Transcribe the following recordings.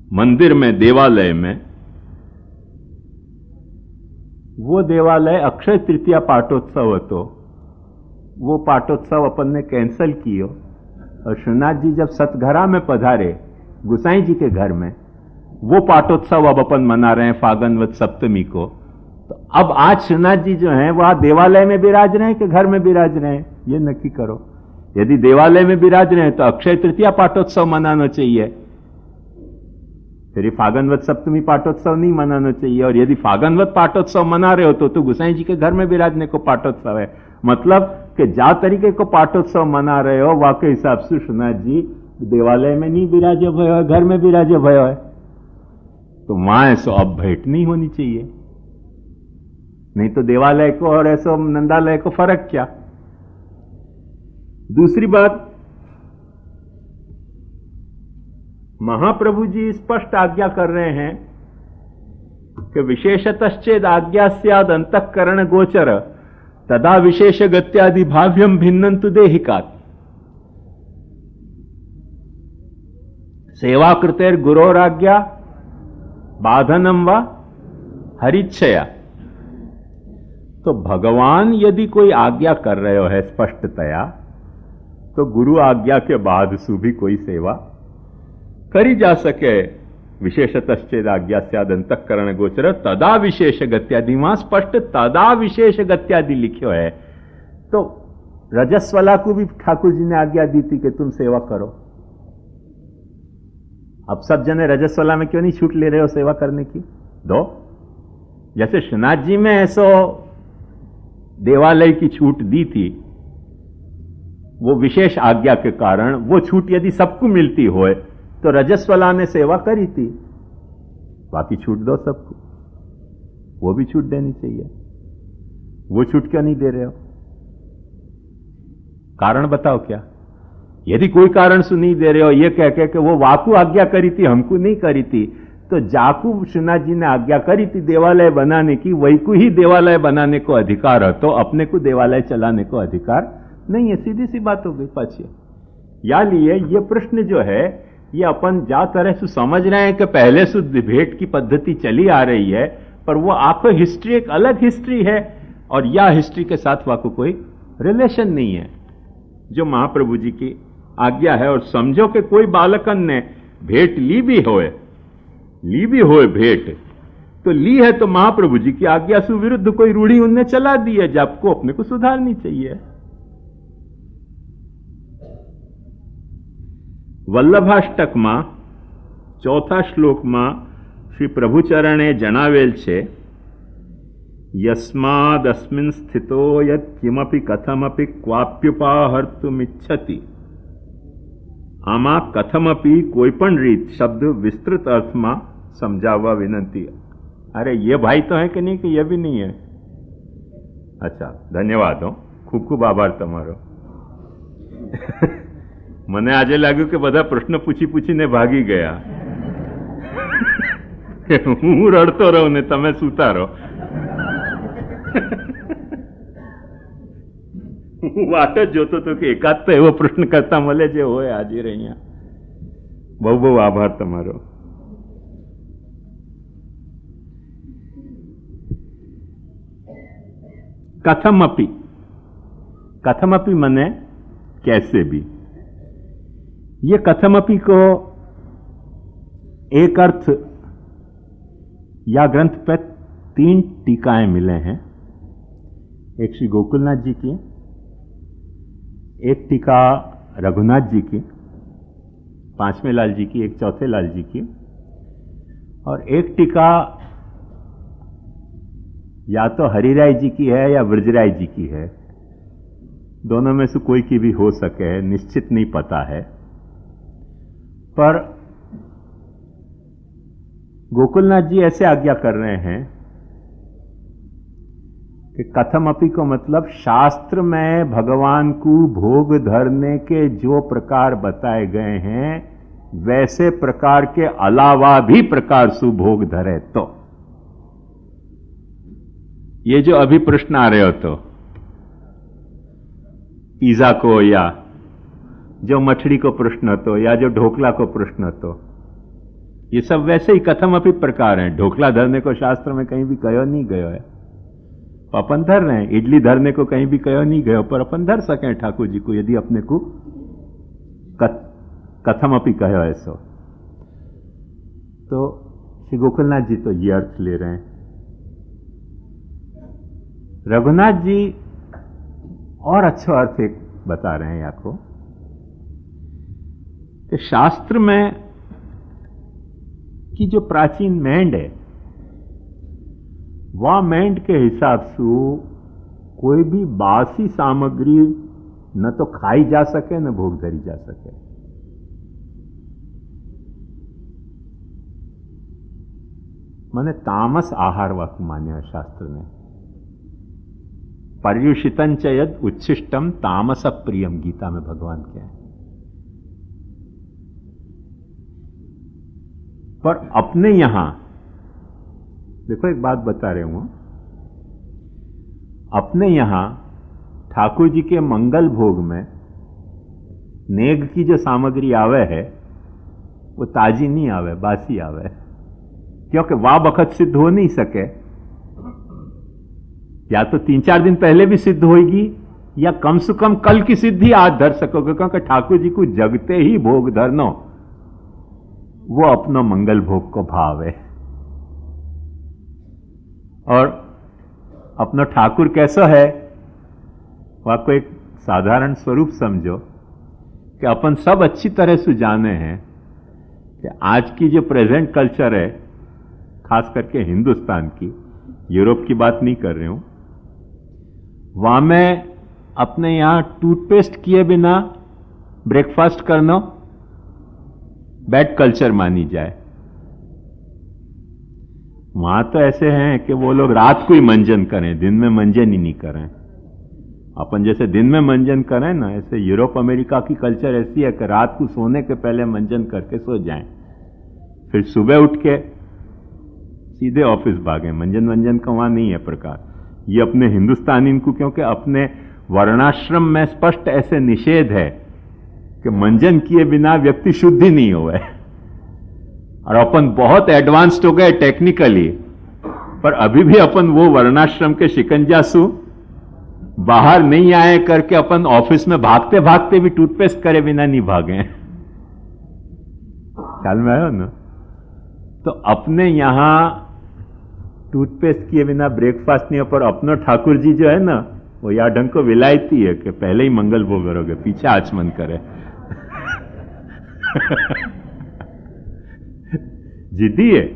मंदिर में, देवालय में, वो देवालय अक्षय तृतीया पाटोत्सव હતો, वो पाटोत्सव अपन ने कैंसल कियो और श्रीनाथ जी जब सतघरा में पधारे गुसाई जी के घर में, वो पाटोत्सव अब अपन मना रहे हैं फागनवत सप्तमी को। तो अब आज श्रीनाथ जी जो हैं वह देवालय में विराज रहे हैं कि घर में विराज रहे हैं, ये नक्की करो। यदि देवालय में विराज रहे हैं तो अक्षय तृतीया पाटोत्सव मनाना चाहिए, फिर फागनवत सप्तमी पाटोत्सव नहीं मनाना चाहिए। और यदि फागनवत पाटोत्सव मना रहे हो तो गुसाई जी के घर में विराजने को पाटोत्सव है। मतलब कि जा तरीके को पाटोत्सव मना रहे हो वाकई हिसाब से श्रीनाथ जी देवालय में नहीं विराजे भयो है, घर में विराजे भयो है, तो वहां ऐसो अब भेंट नहीं होनी चाहिए। नहीं तो देवालय को और ऐसो नंदालय को फर्क क्या। दूसरी बात, महाप्रभु जी स्पष्ट आज्ञा कर रहे हैं कि विशेषतश्चेद आज्ञा स्याद अंतःकरण गोचर तदा विशेष गत्यादि भाव्यम भिन्नंतु देहिकात्। सेवा कृतेर गुरोराज्ञा बाधनम व हरिच्छया। तो भगवान यदि कोई आज्ञा कर रहे हो है स्पष्टतया, तो गुरु आज्ञा के बाद सु भी कोई सेवा करी जा सके। विशेषतश्चेद आज्ञा स्याद अंतःकरण गोचर तदा विशेष गत्यादि, वहां स्पष्ट तदा विशेष गत्यादि लिखो है। तो रजस्वला को भी ठाकुर जी ने आज्ञा दी थी कि तुम सेवा करो। अब सब जने रजस्वला में क्यों नहीं छूट ले रहे हो सेवा करने की? दो। जैसे श्रीनाथ जी में ऐसो देवालय की छूट दी थी, वो विशेष आज्ञा के कारण वो छूट यदि सबको मिलती होए तो रजस्वला ने सेवा करी थी, बाकी छूट दो सबको, वो भी छूट देनी चाहिए। वो छूट क्यों नहीं दे रहे हो? कारण बताओ क्या? यदि कोई कारण से नहीं दे रहे हो ये कह के कि वो वाकू आज्ञा करी थी हमको नहीं करी थी, तो जाकू श्रीनाथ जी ने आज्ञा करी थी देवालय बनाने की, वही को ही देवालय बनाने को अधिकार है, तो अपने को देवालय चलाने को अधिकार नहीं है। सीधी सी बात हो गई। पाछे या लिए ये प्रश्न जो है ये अपन जा तरह से समझ रहे हैं कि पहले से भेंट की पद्धति चली आ रही है, पर वो आपको हिस्ट्री एक अलग हिस्ट्री है और या हिस्ट्री के साथ वाको कोई रिलेशन नहीं है। जो महाप्रभु जी की आज्ञा है, और समझो कि कोई बालकन ने भेंट ली भी होए भेंट तो ली है, तो महाप्रभु जी की आज्ञा से विरुद्ध कोई रूढ़ी उनने चला दी है, जब को अपने को सुधारनी चाहिए। વલ્લભાષ્ટક માં ચોથા શ્લોકમાં શ્રી પ્રભુચરણે જણાવેલ છે, યસ્માદસ્મિન સ્થિતો યત્ કિમપી કથમપી ક્વાપ્યુપાહર્તુમિચ્છતિ। આમાં કથમપી કોઈપણ રીત શબ્દ વિસ્તૃત અર્થમાં સમજાવવા વિનંતી। अरे ये भाई तो है कि नहीं कि ये भी नहीं है? अच्छा, धन्यवाद हो, खूब खूब आभार तमारो। મને આજે લાગ્યું કે બધા પ્રશ્ન પૂછી પૂછીને ભાગી ગયા। હું રડતો રહું ને તમે સૂતા રહો। હું વાટ જ જોતો હતો કે એકાદ તો એવો પ્રશ્ન કરતા મળે જે હોય હાજર અહીંયા। બહુ બહુ આભાર તમારો। कथमपि, कथमपि मने कैसे भी। ये कथमपि को एक अर्थ या ग्रंथ पर 3 टीकाएं मिले हैं। एक श्री गोकुलनाथ जी की, एक टीका रघुनाथ जी की, 5वें लाल जी की, एक 4थे लाल जी की, और एक टीका या तो हरिराय जी की है या ब्रजराय जी की है। दोनों में से कोई की भी हो सके, निश्चित नहीं पता है। पर गोकुलनाथ जी ऐसे आज्ञा कर रहे हैं कि कथमपि को मतलब शास्त्र में भगवान को भोग धरने के जो प्रकार बताए गए हैं वैसे प्रकार के अलावा भी प्रकार से भोग धरे। तो ये जो अभी प्रश्न आ रहे हो, तो पिज्जा को या जो मछली को प्रश्न तो या जो ढोकला को प्रश्न तो, ये सब वैसे ही कथम अपनी प्रकार हैं। ढोकला धरने को शास्त्र में कहीं भी कहो नहीं गयो है, अपन धर रहे हैं। इडली धरने को कहीं भी कहो नहीं गयो, पर अपन धर सकें ठाकुर जी को, यदि अपने को कथम अपनी कहो ऐसो। तो श्री गोकुलनाथ जी तो ये अर्थ ले रहे हैं। रघुनाथ जी और अच्छा अर्थ एक बता रहे हैं आपको कि शास्त्र में की जो प्राचीन मैंड है, वह मैंड के हिसाब से कोई भी बासी सामग्री न तो खाई जा सके न भोग धरी जा सके। माने तामस आहार वाक्य मान्य शास्त्र ने। पर्युषितं च यद उच्छिष्टम तामस प्रियम, गीता में भगवान क्या है। पर अपने यहां देखो एक बात बता रहे हूं, अपने यहां ठाकुर जी के मंगल भोग में नेग की जो सामग्री आवे है वो ताजी नहीं आवे, बासी आवे, क्योंकि वह बखत सिद्ध हो नहीं सके। या तो 3-4 दिन पहले भी सिद्ध होगी, या कम से कम कल की सिद्धि आज धर सकोगे, क्योंकि ठाकुर जी को जगते ही भोग धरनो वो अपना मंगल भोग को भाव है। और अपना ठाकुर कैसा है, वह को एक साधारण स्वरूप समझो कि अपन सब अच्छी तरह से जाने हैं कि आज की जो प्रेजेंट कल्चर है, खास करके हिंदुस्तान की, यूरोप की बात नहीं कर रही हूं, वहां में अपने यहां टूथपेस्ट किए बिना ब्रेकफास्ट करना बैड कल्चर मानी जाए। वहां तो ऐसे हैं कि वो लोग रात को ही मंजन करें, दिन में मंजन ही नहीं करें। अपन जैसे दिन में मंजन करें ना, ऐसे यूरोप अमेरिका की कल्चर ऐसी है कि रात को सोने के पहले मंजन करके सो जाएं, फिर सुबह उठ के सीधे ऑफिस भागे। मंजन वंजन का वहां नहीं है प्रकार। ये अपने हिंदुस्तानी को, क्योंकि अपने वर्णाश्रम में स्पष्ट ऐसे निषेध है कि मंजन किए बिना व्यक्ति शुद्ध ही नहीं हुआ है। और अपन बहुत एडवांस्ड हो गए टेक्निकली, पर अभी भी अपन वो वर्णाश्रम के शिकंजासु बाहर नहीं आए करके अपन ऑफिस में भागते भागते भी टूथपेस्ट करे बिना नहीं भागे। ख्याल में आया ना? तो अपने यहां टूथपेस्ट किए बिना ब्रेकफास्ट नहीं हो, पर अपना ठाकुर जी जो है ना, वो या ढंग को विलायती है कि पहले ही मंगल भोग करोगे, पीछे आचमन करे। जिद्दी है,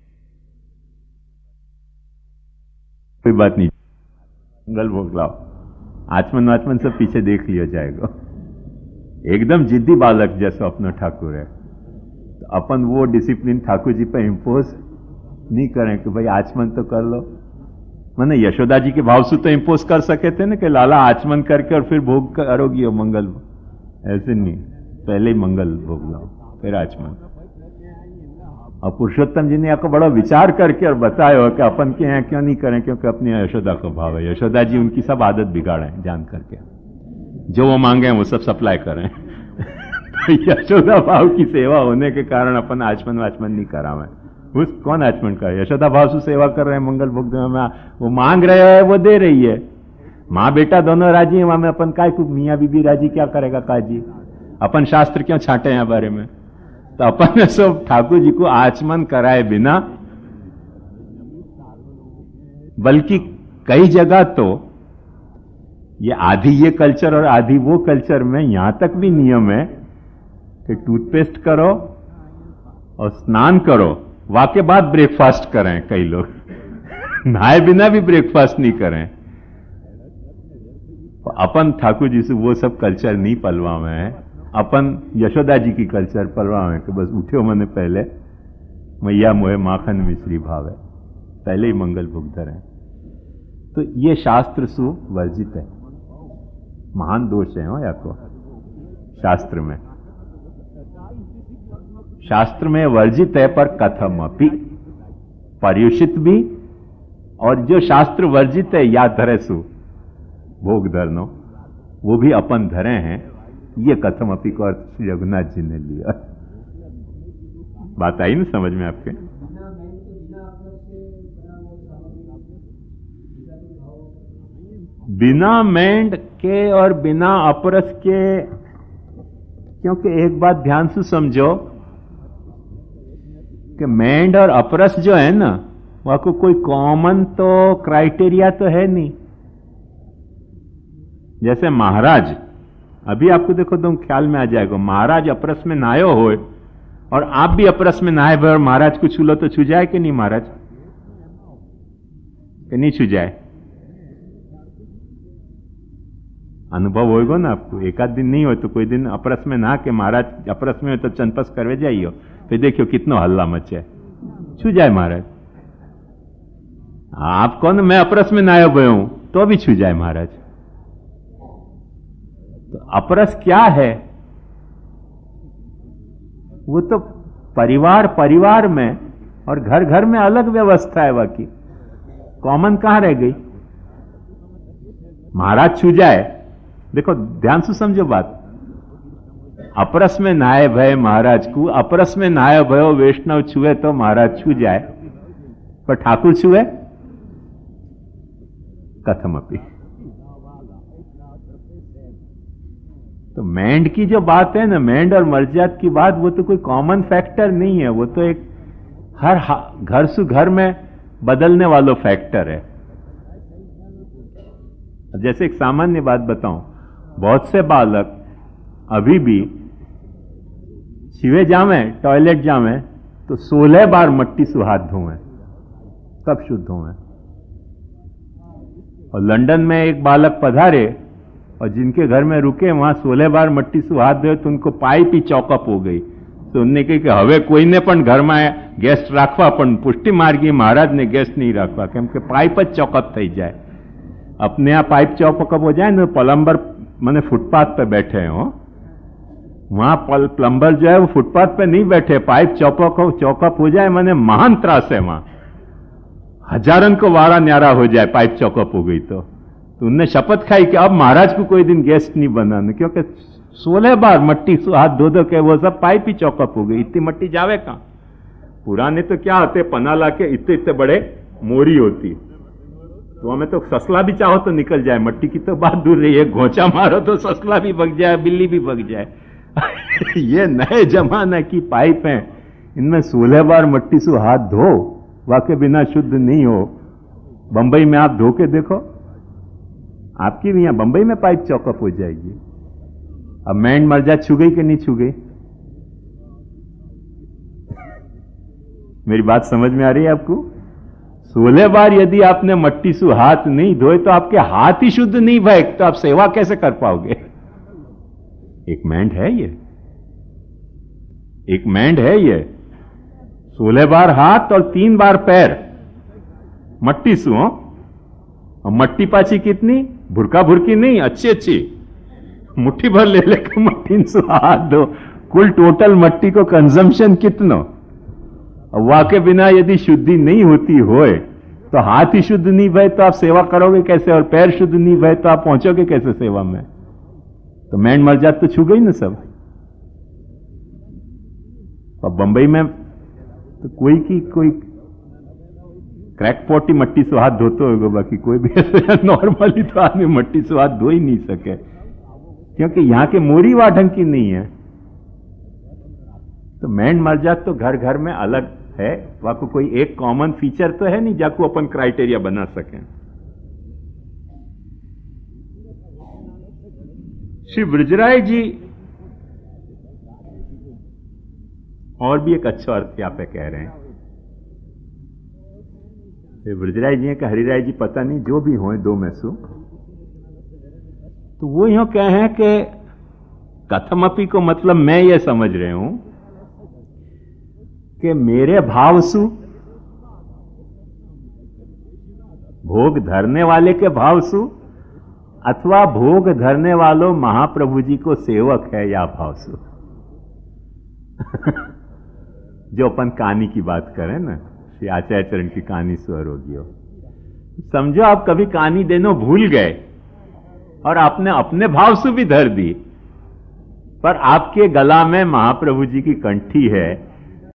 कोई बात नहीं, मंगल भोग लाओ, आचमन वाचमन सब पीछे देख लिया जाएगा। एकदम जिद्दी बालक जैसा अपना ठाकुर है। तो अपन वो डिसिप्लिन ठाकुर जी पे इंपोज नहीं करें कि भाई आचमन तो कर लो। मैंने यशोदा जी के भाव से तो इंपोज कर सके थे ना कि लाला आचमन करके और फिर भोग करोगी हो मंगल। ऐसे नहीं, पहले ही मंगल भोग लाओ फिर आचमन। और पुरुषोत्तम जी ने आपको बड़ा विचार करके और बताया हो कि अपन के यहाँ क्यों नहीं करें, क्योंकि अपनी यशोदा का भाव है। यशोदा जी उनकी सब आदत बिगाड़े जान करके, जो वो मांगे वो सब सप्लाई करें। यशोदा भाव की सेवा होने के कारण अपन आचमन वाचमन नहीं करावे। उस कौन आचमन करे? यशोदा भाव से सेवा कर रहे हैं, मंगल भोग में वो मांग रहे है, वो दे रही है। माँ बेटा दोनों राजी है, वहां में अपन काय को मियाँ बीबी राजी क्या करेगा काजी? अपन शास्त्र क्यों छांटे हैं बारे में? तो अपन सब ठाकुर जी को आचमन कराए बिना, बल्कि कई जगह तो ये आधी ये कल्चर और आधी वो कल्चर में यहां तक भी नियम है कि टूथपेस्ट करो और स्नान करो, वाके बाद ब्रेकफास्ट करें। कई लोग नहाए बिना भी ब्रेकफास्ट नहीं करें। अपन ठाकुर जी से वो सब कल्चर नहीं पलवावे हैं। अपन यशोदा जी की कल्चर पलवावे हैं कि बस उठो मैंने पहले मैया मोहे माखन मिश्री भाव है, पहले ही मंगल भोग धरें। तो ये शास्त्र सु वर्जित है, महान दोष है हो या को शास्त्र में। शास्त्र में वर्जित है, पर कथम अपि पर्युषित भी। और जो शास्त्र वर्जित है या धरे सु भोग धरनो, वो भी अपन धरे हैं। ये कथम अपि को अर्थ श्री रघुनाथ जी ने लिया। बात आई ना समझ में आपके? बिना मेंढ के और बिना अपरस के, क्योंकि एक बात ध्यान से समझो कि मेंढ और अपरस जो है ना, वहां को कोई कॉमन तो क्राइटेरिया तो है नहीं। जैसे महाराज, अभी आपको देखो तो ख्याल में आ जाएगा, महाराज अपरस में नहायो हो और आप भी अपरस में नहाए भर महाराज को छू लो तो छू जाए कि नहीं महाराज? कि नहीं छू जाए? अनुभव होगा ना आपको। एक आध दिन नहीं हो तो कोई दिन अपरस में नहा के महाराज अपरस में हो तो चंपस करवे जाइयो, फिर देखियो कितना हल्ला मचे, छू जाए महाराज। आप कौन? मैं अपरस में नहाया हुए हूं तो भी छू जाए महाराज। तो अपरस क्या है? वो तो परिवार परिवार में और घर घर में अलग व्यवस्था है। बाकी कॉमन कहां रह गई? महाराज छू जाए, देखो ध्यान से समझो बात। अपरस में नहाए भय महाराज को, अपरस में नहाए भयो वैष्णव छुए तो महाराज छू जाए, पर ठाकुर छुए कथमपि। तो मेंढ की जो बात है ना, मेंढ और मर्जात की बात, वो तो कोई कॉमन फैक्टर नहीं है, वो तो एक हर घर से घर में बदलने वाला फैक्टर है। जैसे एक सामान्य बात बताऊं, बहुत से बालक अभी भी छिवे जावे, टॉयलेट जावे तो 16 बार मट्टी से हाथ धोए तब शुद्ध होए। और लंदन में एक बालक पधारे और जिनके घर में रुके वहां 16 बार मट्टी से हाथ धोए तो उनको पाइप ही चौकअप हो गई। तो उनने कही कि हवे कोईने पण घરમાં ગેસ્ટ રાખવા, પણ પુષ્ટિ માર્ગી મહારાજને ગેસ્ટ नहीं રાખવા, કેમ કે પાઇપ જ ચોકઅપ થઈ જાય। अपने यहाँ पाइप चौकअप हो जाए ना, प्लम्बर मैंने फुटपाथ पे बैठे हो, वहां प्लम्बर जो है वो फुटपाथ पे नहीं बैठे, पाइप चौकअप हो जाए मैंने महान त्रास है वहां, हजारन को वारा न्यारा हो जाए पाइप चौकअप हो गई। तो उनने शपथ खाई कि अब महाराज को कोई दिन गेस्ट नहीं बनाना, क्योंकि 16 बार मट्टी से हाथ धो के वो सब पाइप ही चौकअप हो गई। इतनी मट्टी जावे कहां? पुराने तो क्या होते, पना ला के इतने इतने बड़े मोरी होती, तो हमें तो ससला भी चाहो तो निकल जाए, मट्टी की तो बात दूर रही है, घोंचा मारो तो ससला भी भग जाए, बिल्ली भी भग जाए। ये नए जमाना की पाइप हैं, इनमें 16 बार मट्टी से हाथ धो, वाके बिना शुद्ध नहीं हो। बंबई में आप धो के देखो, आपकी भी यहां बंबई में पाइप चौकअप हो जाएगी। अब मेंढ मर्जा छू गई कि नहीं छू गई? मेरी बात समझ में आ रही है आपको? 16 बार यदि आपने मट्टी से हाथ नहीं धोए तो आपके हाथ ही शुद्ध नहीं भय, तो आप सेवा कैसे कर पाओगे? एक मेंढ है ये, एक मेंढ है ये। 16 बार हाथ और 3 बार पैर मट्टी से हो, और मट्टी पाची कितनी? भुरका भुरकी नहीं, अच्छी अच्छी मुट्ठी भर ले लेकर मट्टी से हाथ धो। कुल टोटल मट्टी को कंजम्पशन कितना? वाके बिना यदि शुद्धि नहीं होती होए तो हाथ ही शुद्ध नहीं भय तो आप सेवा करोगे कैसे? और पैर शुद्ध नहीं भय तो आप पहुंचोगे कैसे सेवा में? तो मेंढ मर जात तो छू गई ना सब। और बंबई में तो कोई क्रैकपॉट ही मट्टी से हाथ धोते होगा, बाकी कोई भी नॉर्मली तो आदमी मट्टी से हाथ धो ही नहीं सके, क्योंकि यहां के मोरी वा ढंग की नहीं है। तो मेंढ मर जात तो घर घर में अलग है, वहां को कोई एक कॉमन फीचर तो है नहीं जाको अपन क्राइटेरिया बना सकें। श्री ब्रजराय जी और भी एक अच्छा अर्थ यहां पे कह रहे हैं। श्री ब्रजराय जी का हरिराय जी पता नहीं जो भी हो दो में सु, तो वो यहां कहे हैं कि कथमपि को मतलब मैं ये समझ रहे हूं कि मेरे भावसु, भोग धरने वाले के भावसु, अथवा भोग धरने वालों महाप्रभु जी को सेवक है या भावसु। जो अपन कहानी की बात करें ना, श्री आचार्य चरण की कहानी स्वर होगी हो, समझो आप कभी कहानी देनो भूल गए और आपने अपने भावसु भी धर दी, पर आपके गला में महाप्रभु जी की कंठी है